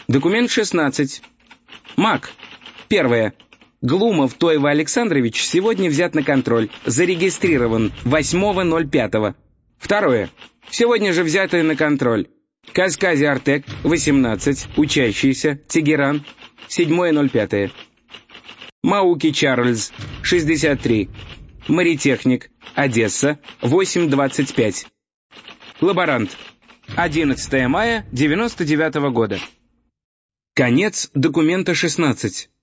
Документ 16. МАК. Первое. Глумов Тойва Александрович сегодня взят на контроль. Зарегистрирован 8.05. Второе. Сегодня же взятый на контроль. Казкази Артек, 18, учащийся, Тегеран, 7.05. Мауки Чарльз, 63, моритехник, Одесса, 8.25. Лаборант, 11 мая 99 года. Конец документа 16.